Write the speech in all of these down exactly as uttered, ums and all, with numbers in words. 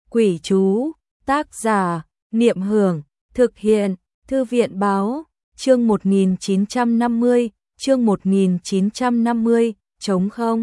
Quỷ chú, tác giả, Niệm Hưởng, thực hiện, Thư viện báo, chương một nghìn chín trăm năm mươi, chương một nghìn chín trăm năm mươi, trống không.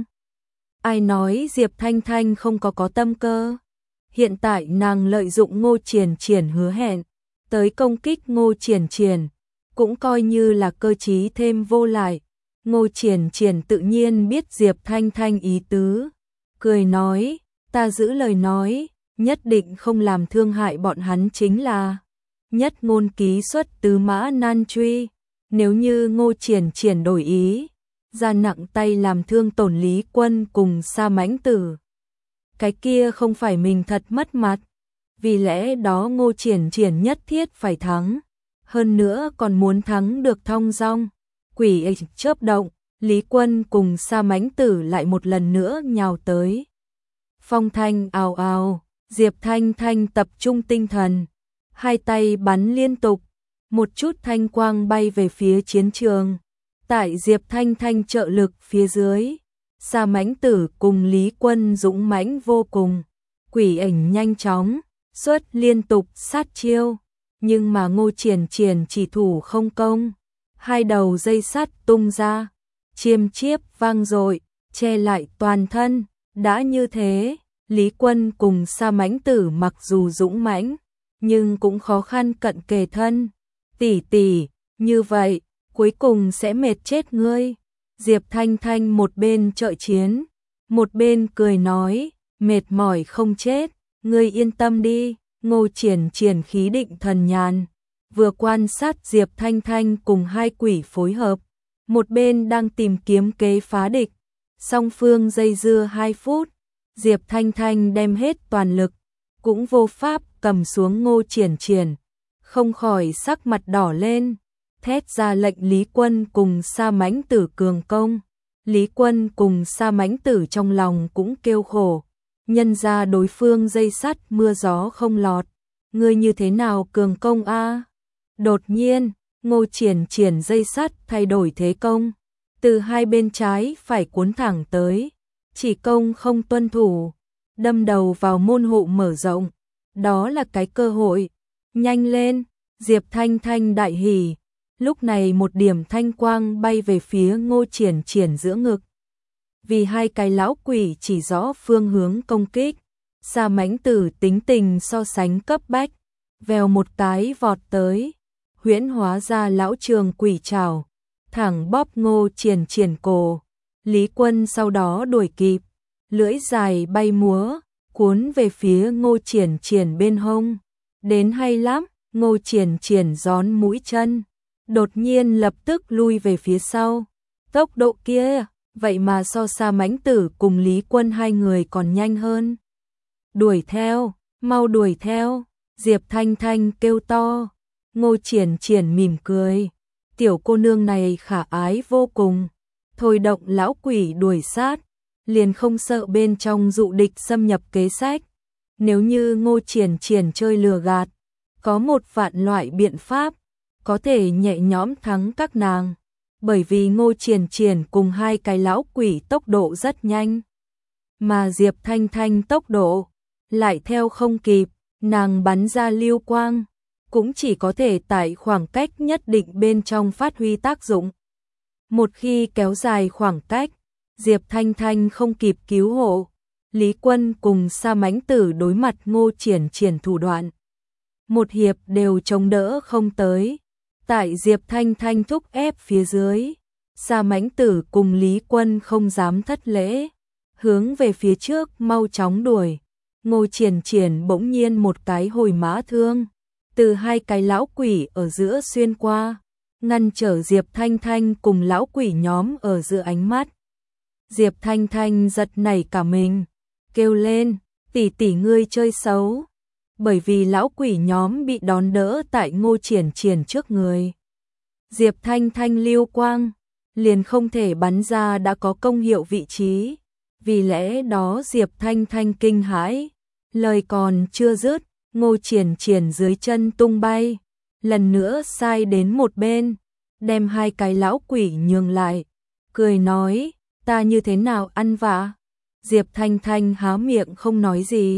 Ai nói Diệp Thanh Thanh không có có tâm cơ? Hiện tại nàng lợi dụng Ngô Triển Triển hứa hẹn, tới công kích Ngô Triển Triển, cũng coi như là cơ trí thêm vô lại. Ngô Triển Triển tự nhiên biết Diệp Thanh Thanh ý tứ, cười nói, ta giữ lời nói, nhất định không làm thương hại bọn hắn chính là. Nhất ngôn ký xuất tứ mã nan truy, nếu như Ngô Triển Triển đổi ý, ra nặng tay làm thương tổn Lý Quân cùng Sa Mãnh Tử, cái kia không phải mình thật mất mặt, vì lẽ đó Ngô Triển Triển nhất thiết phải thắng, hơn nữa còn muốn thắng được thong dong. Quỷ ịch chớp động, Lý Quân cùng Sa Mãnh Tử lại một lần nữa nhào tới. Phong thanh ào ào, Diệp Thanh Thanh tập trung tinh thần, hai tay bắn liên tục, một chút thanh quang bay về phía chiến trường. Tại Diệp Thanh Thanh trợ lực phía dưới, Sa Mãnh Tử cùng Lý Quân dũng mãnh vô cùng, quỷ ảnh nhanh chóng, xuất liên tục sát chiêu, nhưng mà Ngô Triển Triển chỉ thủ không công, hai đầu dây sắt tung ra, chiêm chiếp vang dội, che lại toàn thân. Đã như thế, Lý Quân cùng Sa Mãnh Tử mặc dù dũng mãnh, nhưng cũng khó khăn cận kề thân. Tỷ tỷ, như vậy, cuối cùng sẽ mệt chết ngươi. Diệp Thanh Thanh một bên trợ chiến, một bên cười nói, mệt mỏi không chết, ngươi yên tâm đi. Ngô Triển Triển khí định thần nhàn, vừa quan sát Diệp Thanh Thanh cùng hai quỷ phối hợp, một bên đang tìm kiếm kế phá địch. Song phương dây dưa hai phút, Diệp Thanh Thanh đem hết toàn lực, cũng vô pháp cầm xuống Ngô Triển Triển, không khỏi sắc mặt đỏ lên, thét ra lệnh Lý Quân cùng Sa Mãnh Tử cường công. Lý Quân cùng Sa Mãnh Tử trong lòng cũng kêu khổ, nhân ra đối phương dây sắt mưa gió không lọt, ngươi như thế nào cường công a? Đột nhiên, Ngô Triển Triển dây sắt thay đổi thế công, từ hai bên trái phải cuốn thẳng tới, chỉ công không tuân thủ, đâm đầu vào môn hộ mở rộng, đó là cái cơ hội. Nhanh lên, Diệp Thanh Thanh đại hỉ, lúc này một điểm thanh quang bay về phía Ngô Triển Triển giữa ngực. Vì hai cái lão quỷ chỉ rõ phương hướng công kích, Sa Mãnh Tử tính tình so sánh cấp bách, vèo một cái vọt tới, huyễn hóa ra lão trường quỷ trảo, thẳng bóp Ngô Triển Triển cổ. Lý Quân sau đó đuổi kịp, lưỡi dài bay múa, cuốn về phía Ngô Triển Triển bên hông. Đến hay lắm, Ngô Triển Triển gión mũi chân, đột nhiên lập tức lui về phía sau. Tốc độ kia, vậy mà so Sa Mãnh Tử cùng Lý Quân hai người còn nhanh hơn. Đuổi theo, mau đuổi theo, Diệp Thanh Thanh kêu to. Ngô Triển Triển mỉm cười, tiểu cô nương này khả ái vô cùng, thôi động lão quỷ đuổi sát, liền không sợ bên trong dụ địch xâm nhập kế sách. Nếu như Ngô Triển Triển chơi lừa gạt, có một vạn loại biện pháp, có thể nhẹ nhõm thắng các nàng, bởi vì Ngô Triển Triển cùng hai cái lão quỷ tốc độ rất nhanh, mà Diệp Thanh Thanh tốc độ lại theo không kịp, nàng bắn ra lưu quang, cũng chỉ có thể tại khoảng cách nhất định bên trong phát huy tác dụng. Một khi kéo dài khoảng cách, Diệp Thanh Thanh không kịp cứu hộ, Lý Quân cùng Sa Mãnh Tử đối mặt Ngô Triển Triển thủ đoạn, một hiệp đều chống đỡ không tới. Tại Diệp Thanh Thanh thúc ép phía dưới, Sa Mãnh Tử cùng Lý Quân không dám thất lễ, hướng về phía trước mau chóng đuổi. Ngô Triển Triển bỗng nhiên một cái hồi mã thương, từ hai cái lão quỷ ở giữa xuyên qua, ngăn trở Diệp Thanh Thanh cùng lão quỷ nhóm ở giữa ánh mắt. Diệp Thanh Thanh giật nảy cả mình, kêu lên, tỷ tỷ ngươi chơi xấu, bởi vì lão quỷ nhóm bị đón đỡ tại Ngô Triển Triển trước người. Diệp Thanh Thanh lưu quang, liền không thể bắn ra đã có công hiệu vị trí, vì lẽ đó Diệp Thanh Thanh kinh hãi, lời còn chưa dứt, Ngô Triển Triển dưới chân tung bay, lần nữa sai đến một bên, đem hai cái lão quỷ nhường lại, cười nói, ta như thế nào ăn vạ? Diệp Thanh Thanh há miệng không nói gì,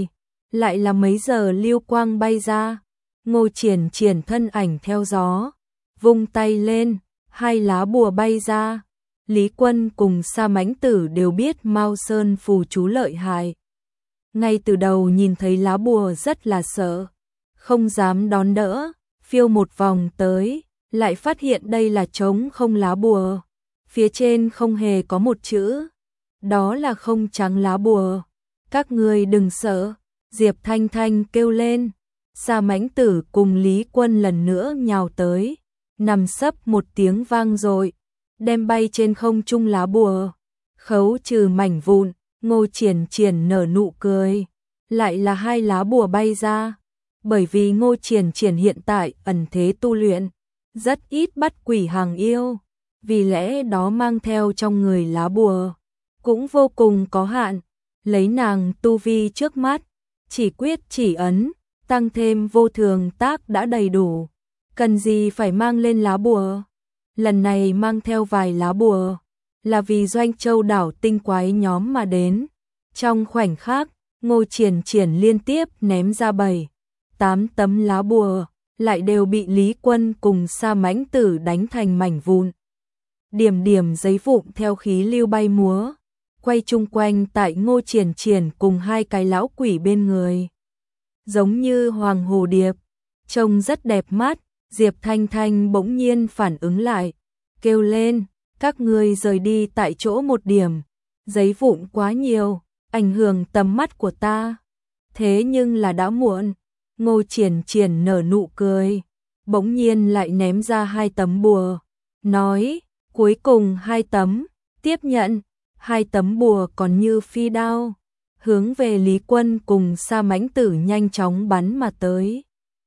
lại là mấy giờ lưu quang bay ra. Ngô Triển Triển thân ảnh theo gió, vung tay lên, hai lá bùa bay ra. Lý Quân cùng Sa Mãnh Tử đều biết Mao Sơn phù chú lợi hại. Ngay từ đầu nhìn thấy lá bùa rất là sợ, không dám đón đỡ, phiêu một vòng tới, lại phát hiện đây là trống không lá bùa. Phía trên không hề có một chữ, đó là không trắng lá bùa. Các ngươi đừng sợ, Diệp Thanh Thanh kêu lên. Sa Mãnh Tử cùng Lý Quân lần nữa nhào tới, nằm sấp một tiếng vang dội, đem bay trên không trung lá bùa, khấu trừ mảnh vụn. Ngô Triển Triển nở nụ cười, lại là hai lá bùa bay ra. Bởi vì Ngô Triển Triển hiện tại ẩn thế tu luyện, rất ít bắt quỷ hàng yêu, vì lẽ đó mang theo trong người lá bùa cũng vô cùng có hạn. Lấy nàng tu vi trước mắt, chỉ quyết chỉ ấn, tăng thêm vô thường tác đã đầy đủ, cần gì phải mang lên lá bùa. Lần này mang theo vài lá bùa là vì Doanh Châu đảo tinh quái nhóm mà đến. Trong khoảnh khắc, Ngô Triển Triển liên tiếp ném ra bảy, tám tấm lá bùa, lại đều bị Lý Quân cùng Sa Mãnh Tử đánh thành mảnh vụn. Điểm điểm giấy vụn theo khí lưu bay múa, quay chung quanh tại Ngô Triển Triển cùng hai cái lão quỷ bên người. Giống như hoàng hồ điệp, trông rất đẹp mắt. Diệp Thanh Thanh bỗng nhiên phản ứng lại, kêu lên, các ngươi rời đi tại chỗ một điểm, giấy vụn quá nhiều, ảnh hưởng tầm mắt của ta. Thế nhưng là đã muộn. Ngô Triển Triển nở nụ cười, bỗng nhiên lại ném ra hai tấm bùa, nói, cuối cùng hai tấm, tiếp nhận. Hai tấm bùa còn như phi đao, hướng về Lý Quân cùng Sa Mãnh Tử nhanh chóng bắn mà tới.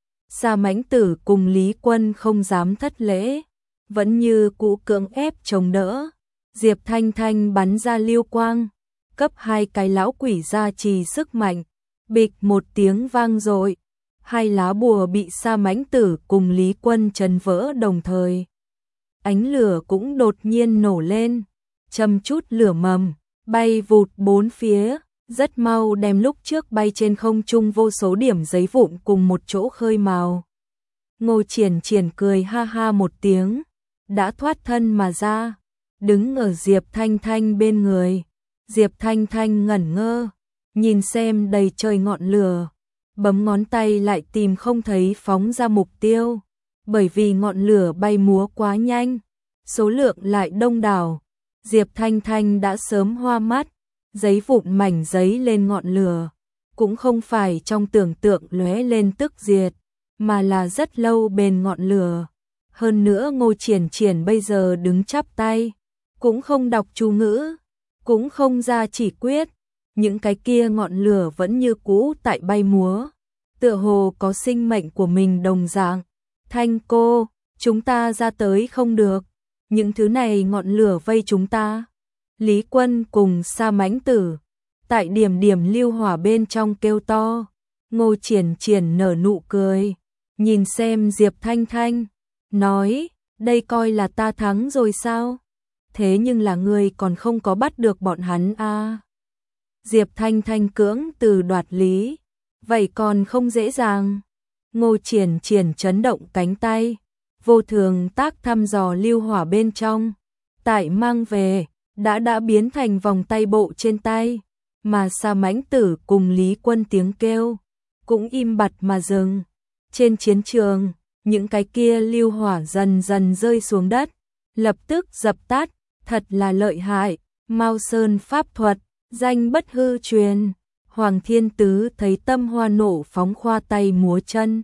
Sa Mãnh Tử cùng Lý Quân không dám thất lễ, vẫn như cũ cưỡng ép chống đỡ. Diệp Thanh Thanh bắn ra lưu quang, cấp hai cái lão quỷ gia trì sức mạnh, bịch một tiếng vang dội, hai lá bùa bị Sa Mãnh Tử cùng Lý Quân chấn vỡ đồng thời. Ánh lửa cũng đột nhiên nổ lên, châm chút lửa mầm, bay vụt bốn phía, rất mau đem lúc trước bay trên không trung vô số điểm giấy vụn cùng một chỗ khơi mào. Ngô Triển Triển cười ha ha một tiếng, đã thoát thân mà ra, đứng ở Diệp Thanh Thanh bên người. Diệp Thanh Thanh ngẩn ngơ, nhìn xem đầy trời ngọn lửa, bấm ngón tay lại tìm không thấy phóng ra mục tiêu, bởi vì ngọn lửa bay múa quá nhanh, số lượng lại đông đảo. Diệp Thanh Thanh đã sớm hoa mắt, giấy vụn mảnh giấy lên ngọn lửa, cũng không phải trong tưởng tượng lóe lên tức diệt, mà là rất lâu bền ngọn lửa. Hơn nữa Ngô Triển Triển bây giờ đứng chắp tay, cũng không đọc chú ngữ, cũng không ra chỉ quyết, những cái kia ngọn lửa vẫn như cũ tại bay múa, tựa hồ có sinh mệnh của mình đồng dạng. Thanh cô, chúng ta ra tới không được, những thứ này ngọn lửa vây chúng ta. Lý Quân cùng Sa Mãnh Tử tại điểm điểm lưu hỏa bên trong kêu to. Ngô Triển Triển nở nụ cười, nhìn xem Diệp Thanh Thanh, nói, đây coi là ta thắng rồi sao? Thế nhưng là ngươi còn không có bắt được bọn hắn à? Diệp Thanh Thanh cưỡng từ đoạt lý, vậy còn không dễ dàng. Ngô Triển Triển chấn động cánh tay, vô thường tác thăm dò lưu hỏa bên trong, tại mang về, đã đã biến thành vòng tay bộ trên tay, mà Sa Mãnh Tử cùng Lý Quân tiếng kêu cũng im bặt mà dừng. Trên chiến trường, những cái kia lưu hỏa dần dần rơi xuống đất, lập tức dập tắt, thật là lợi hại. Mao Sơn pháp thuật, danh bất hư truyền. Hoàng Thiên Tứ thấy tâm hoa nộ phóng, khoa tay múa chân,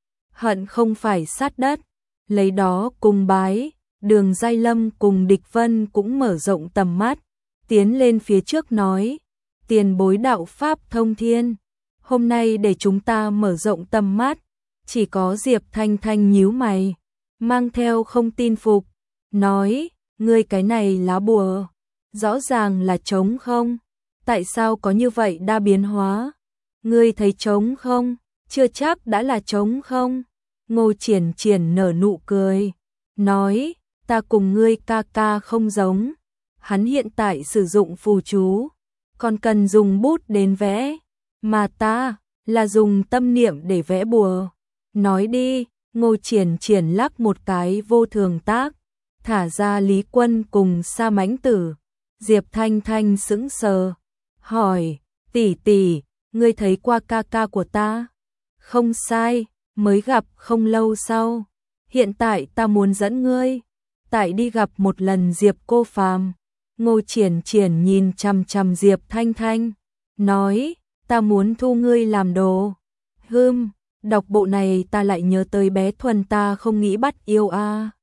hận không phải sát đất, lấy đó cùng bái. Đường Giai Lâm cùng Địch Vân cũng mở rộng tầm mắt, tiến lên phía trước nói, tiền bối đạo pháp thông thiên, hôm nay để chúng ta mở rộng tầm mắt. Chỉ có Diệp Thanh Thanh nhíu mày, mang theo không tin phục, nói, ngươi cái này lá bùa, rõ ràng là trống không, tại sao có như vậy đa biến hóa? Ngươi thấy trống không, chưa chắc đã là trống không. Ngô Triển Triển nở nụ cười, nói, ta cùng ngươi ca ca không giống, hắn hiện tại sử dụng phù chú, còn cần dùng bút đến vẽ, mà ta, là dùng tâm niệm để vẽ bùa. Nói đi, Ngô Triển Triển lắc một cái vô thường tác, thả ra Lý Quân cùng Sa Mãnh Tử. Diệp Thanh Thanh sững sờ, hỏi, tỷ tỷ, ngươi thấy qua ca ca của ta? Không sai, mới gặp không lâu sau. Hiện tại ta muốn dẫn ngươi, tại đi gặp một lần Diệp cô phàm. Ngô Triển Triển nhìn chằm chằm Diệp Thanh Thanh, nói, ta muốn thu ngươi làm đồ. Hừm, đọc bộ này ta lại nhớ tới bé Thuần ta không nghĩ bắt yêu a. À.